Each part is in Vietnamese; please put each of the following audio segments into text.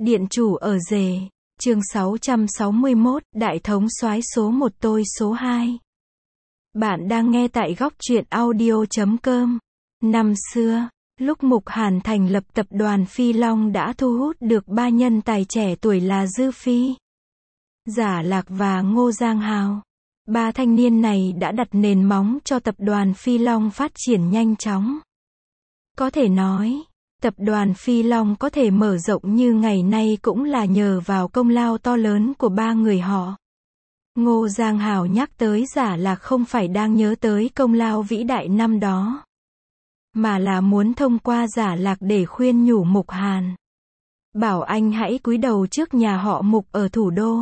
Điện chủ ở rể. Chương 661, Đại thống soái số 1 tôi số 2. Bạn đang nghe tại góc truyện audio.com. Năm xưa, lúc Mục Hàn thành lập tập đoàn Phi Long đã thu hút được ba nhân tài trẻ tuổi là Dư Phi, Giả Lạc và Ngô Giang Hào. Ba thanh niên này đã đặt nền móng cho tập đoàn Phi Long phát triển nhanh chóng. Có thể nói, tập đoàn Phi Long có thể mở rộng như ngày nay cũng là nhờ vào công lao to lớn của ba người họ. Ngô Giang Hào nhắc tới Giả Lạc không phải đang nhớ tới công lao vĩ đại năm đó, mà là muốn thông qua Giả Lạc để khuyên nhủ Mục Hàn. Bảo anh hãy cúi đầu trước nhà họ Mục ở thủ đô.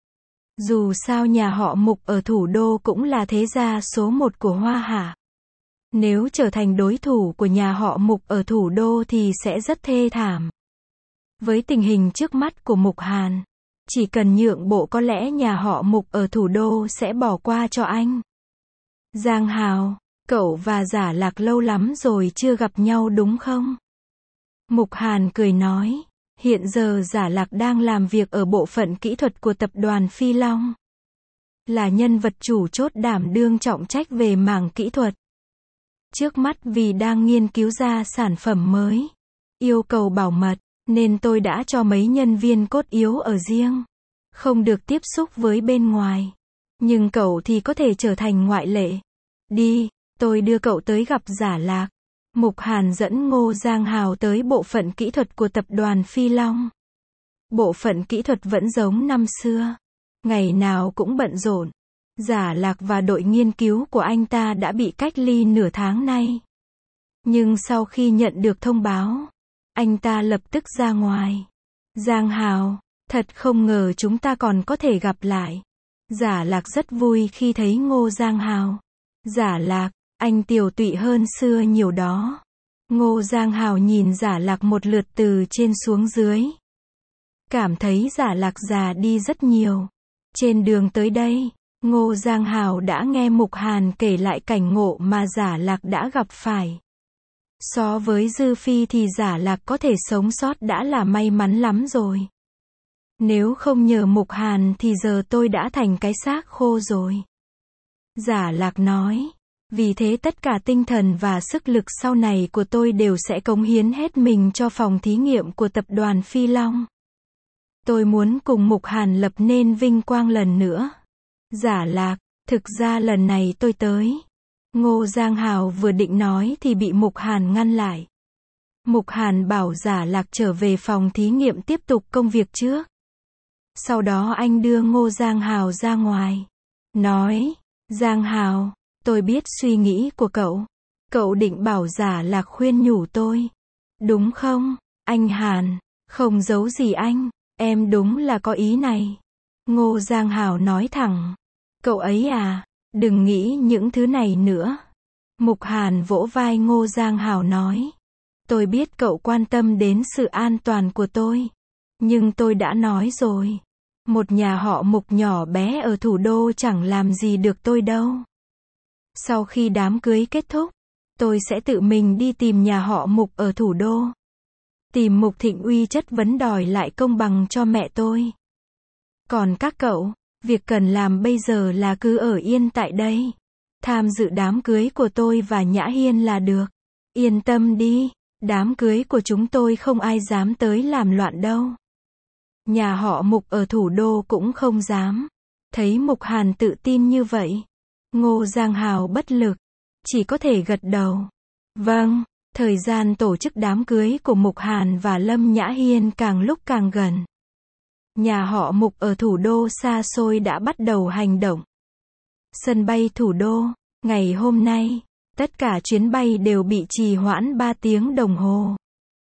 Dù sao nhà họ Mục ở thủ đô cũng là thế gia số 1 của Hoa Hạ. Nếu trở thành đối thủ của nhà họ Mục ở thủ đô thì sẽ rất thê thảm. Với tình hình trước mắt của Mục Hàn, chỉ cần nhượng bộ có lẽ nhà họ Mục ở thủ đô sẽ bỏ qua cho anh. Giang Hào, cậu và Giả Lạc lâu lắm rồi chưa gặp nhau đúng không? Mục Hàn cười nói, hiện giờ Giả Lạc đang làm việc ở bộ phận kỹ thuật của tập đoàn Phi Long. Là nhân vật chủ chốt đảm đương trọng trách về mảng kỹ thuật. Trước mắt vì đang nghiên cứu ra sản phẩm mới, yêu cầu bảo mật, nên tôi đã cho mấy nhân viên cốt yếu ở riêng, không được tiếp xúc với bên ngoài. Nhưng cậu thì có thể trở thành ngoại lệ. Đi, tôi đưa cậu tới gặp Giả Lạc. Mục Hàn dẫn Ngô Giang Hào tới bộ phận kỹ thuật của tập đoàn Phi Long. Bộ phận kỹ thuật vẫn giống năm xưa, ngày nào cũng bận rộn. Giả Lạc và đội nghiên cứu của anh ta đã bị cách ly nửa tháng nay. Nhưng sau khi nhận được thông báo, anh ta lập tức ra ngoài. Giang Hào, thật không ngờ chúng ta còn có thể gặp lại. Giả Lạc rất vui khi thấy Ngô Giang Hào. Giả Lạc, anh tiều tụy hơn xưa nhiều đó. Ngô Giang Hào nhìn Giả Lạc một lượt từ trên xuống dưới. Cảm thấy Giả Lạc già đi rất nhiều. Trên đường tới đây, Ngô Giang Hào đã nghe Mục Hàn kể lại cảnh ngộ mà Giả Lạc đã gặp phải. So với Dư Phi thì Giả Lạc có thể sống sót đã là may mắn lắm rồi. Nếu không nhờ Mục Hàn thì giờ tôi đã thành cái xác khô rồi. Giả Lạc nói, vì thế tất cả tinh thần và sức lực sau này của tôi đều sẽ cống hiến hết mình cho phòng thí nghiệm của tập đoàn Phi Long. Tôi muốn cùng Mục Hàn lập nên vinh quang lần nữa. Giả Lạc, thực ra lần này tôi tới. Ngô Giang Hào vừa định nói thì bị Mục Hàn ngăn lại. Mục Hàn bảo Giả Lạc trở về phòng thí nghiệm tiếp tục công việc trước. Sau đó anh đưa Ngô Giang Hào ra ngoài. Nói, Giang Hào, tôi biết suy nghĩ của cậu. Cậu định bảo Giả Lạc khuyên nhủ tôi. Đúng không, anh Hàn? Không giấu gì anh, em đúng là có ý này. Ngô Giang Hào nói thẳng. Cậu ấy à, đừng nghĩ những thứ này nữa. Mục Hàn vỗ vai Ngô Giang Hào nói. Tôi biết cậu quan tâm đến sự an toàn của tôi. Nhưng tôi đã nói rồi. Một nhà họ Mục nhỏ bé ở thủ đô chẳng làm gì được tôi đâu. Sau khi đám cưới kết thúc, tôi sẽ tự mình đi tìm nhà họ Mục ở thủ đô. Tìm Mục Thịnh Uy chất vấn đòi lại công bằng cho mẹ tôi. Còn các cậu, việc cần làm bây giờ là cứ ở yên tại đây. Tham dự đám cưới của tôi và Nhã Hiên là được. Yên tâm đi, đám cưới của chúng tôi không ai dám tới làm loạn đâu. Nhà họ Mục ở thủ đô cũng không dám. Thấy Mục Hàn tự tin như vậy, Ngô Giang Hào bất lực, chỉ có thể gật đầu. Vâng, thời gian tổ chức đám cưới của Mục Hàn và Lâm Nhã Hiên càng lúc càng gần. Nhà họ Mục ở thủ đô xa xôi đã bắt đầu hành động. Sân bay thủ đô, ngày hôm nay, tất cả chuyến bay đều bị trì hoãn 3 tiếng đồng hồ.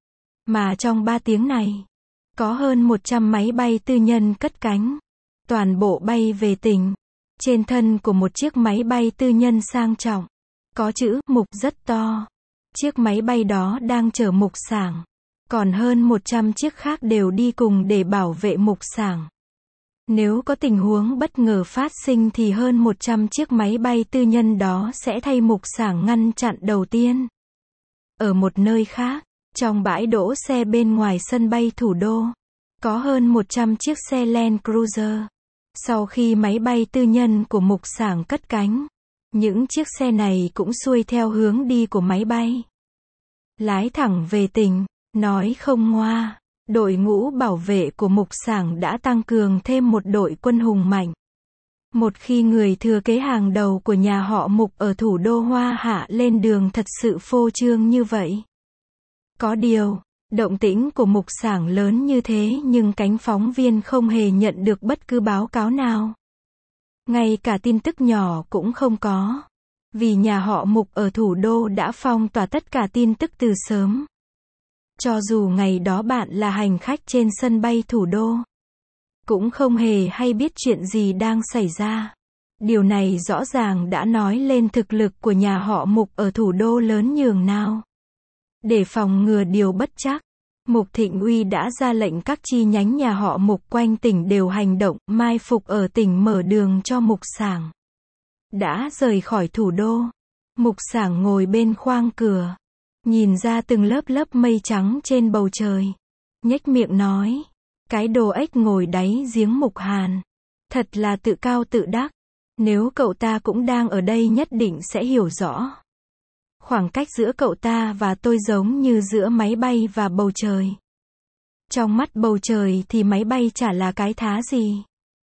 Mà trong 3 tiếng này, có hơn 100 máy bay tư nhân cất cánh. Toàn bộ bay về tỉnh. Trên thân của một chiếc máy bay tư nhân sang trọng, có chữ Mục rất to. Chiếc máy bay đó đang chở Mục Sảng. Còn hơn 100 chiếc khác đều đi cùng để bảo vệ Mục Sảng. Nếu có tình huống bất ngờ phát sinh thì hơn 100 chiếc máy bay tư nhân đó sẽ thay Mục Sảng ngăn chặn đầu tiên. Ở một nơi khác, trong bãi đỗ xe bên ngoài sân bay thủ đô, có hơn 100 chiếc xe Land Cruiser. Sau khi máy bay tư nhân của Mục Sảng cất cánh, những chiếc xe này cũng xuôi theo hướng đi của máy bay. Lái thẳng về tỉnh, nói không ngoa, đội ngũ bảo vệ của Mục Sảng đã tăng cường thêm một đội quân hùng mạnh. Một khi người thừa kế hàng đầu của nhà họ Mục ở thủ đô Hoa Hạ lên đường thật sự phô trương như vậy. Có điều, động tĩnh của Mục Sảng lớn như thế nhưng cánh phóng viên không hề nhận được bất cứ báo cáo nào. Ngay cả tin tức nhỏ cũng không có. Vì nhà họ Mục ở thủ đô đã phong tỏa tất cả tin tức từ sớm. Cho dù ngày đó bạn là hành khách trên sân bay thủ đô, cũng không hề hay biết chuyện gì đang xảy ra. Điều này rõ ràng đã nói lên thực lực của nhà họ Mục ở thủ đô lớn nhường nào. Để phòng ngừa điều bất trắc, Mục Thịnh Uy đã ra lệnh các chi nhánh nhà họ Mục quanh tỉnh đều hành động, mai phục ở tỉnh mở đường cho Mục Sảng. Đã rời khỏi thủ đô, Mục Sảng ngồi bên khoang cửa, nhìn ra từng lớp lớp mây trắng trên bầu trời, nhếch miệng nói, cái đồ ếch ngồi đáy giếng Mục Hàn, thật là tự cao tự đắc, nếu cậu ta cũng đang ở đây nhất định sẽ hiểu rõ. Khoảng cách giữa cậu ta và tôi giống như giữa máy bay và bầu trời. Trong mắt bầu trời thì máy bay chả là cái thá gì.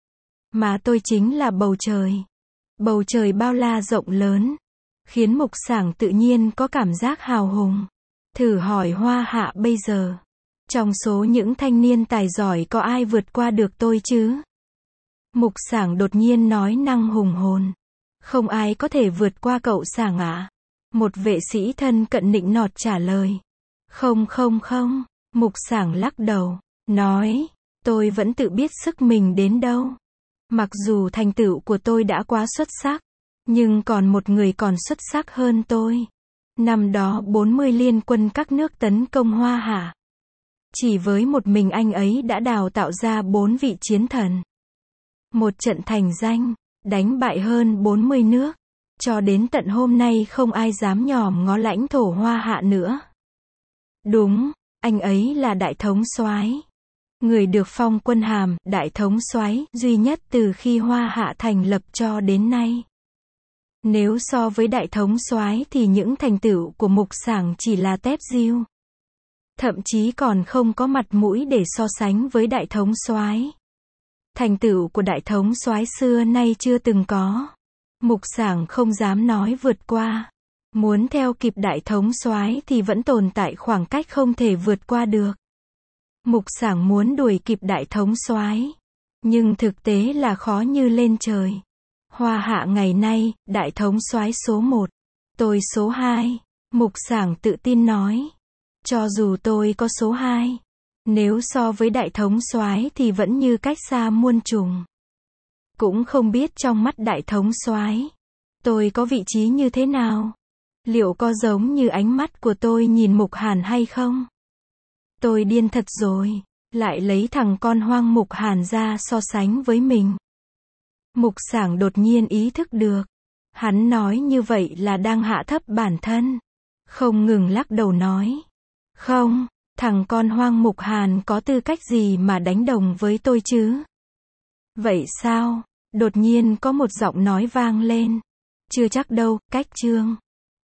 Mà tôi chính là bầu trời. Bầu trời bao la rộng lớn, khiến Mục Sảng tự nhiên có cảm giác hào hùng. Thử hỏi Hoa Hạ bây giờ, trong số những thanh niên tài giỏi có ai vượt qua được tôi chứ? Mục Sảng đột nhiên nói năng hùng hồn. Không ai có thể vượt qua cậu Sảng ạ. Một vệ sĩ thân cận nịnh nọt trả lời. Không. Mục Sảng lắc đầu, nói, tôi vẫn tự biết sức mình đến đâu. Mặc dù thành tựu của tôi đã quá xuất sắc, nhưng còn một người còn xuất sắc hơn tôi. Năm đó 40 liên quân các nước tấn công Hoa Hạ. Chỉ với một mình anh ấy đã đào tạo ra 4 vị chiến thần. Một trận thành danh, đánh bại hơn 40 nước. Cho đến tận hôm nay không ai dám nhòm ngó lãnh thổ Hoa Hạ nữa. Đúng, anh ấy là đại thống soái. Người được phong quân hàm đại thống soái duy nhất từ khi Hoa Hạ thành lập cho đến nay. Nếu so với đại thống soái thì những thành tựu của Mục Sảng chỉ là tép diêu. Thậm chí còn không có mặt mũi để so sánh với đại thống soái. Thành tựu của đại thống soái xưa nay chưa từng có. Mục Sảng không dám nói vượt qua. Muốn theo kịp đại thống soái thì vẫn tồn tại khoảng cách không thể vượt qua được. Mục Sảng muốn đuổi kịp đại thống soái, nhưng thực tế là khó như lên trời. Hoa Hạ ngày nay, đại thống soái số 1, tôi số 2. Mục Sảng tự tin nói. Cho dù tôi có số 2, nếu so với đại thống soái thì vẫn như cách xa muôn trùng. Cũng không biết trong mắt đại thống soái, tôi có vị trí như thế nào? Liệu có giống như ánh mắt của tôi nhìn Mục Hàn hay không? Tôi điên thật rồi, lại lấy thằng con hoang Mục Hàn ra so sánh với mình. Mục Sảng đột nhiên ý thức được. Hắn nói như vậy là đang hạ thấp bản thân. Không ngừng lắc đầu nói. Không, thằng con hoang Mục Hàn có tư cách gì mà đánh đồng với tôi chứ? Vậy sao? Đột nhiên có một giọng nói vang lên. Chưa chắc đâu, cách Trương.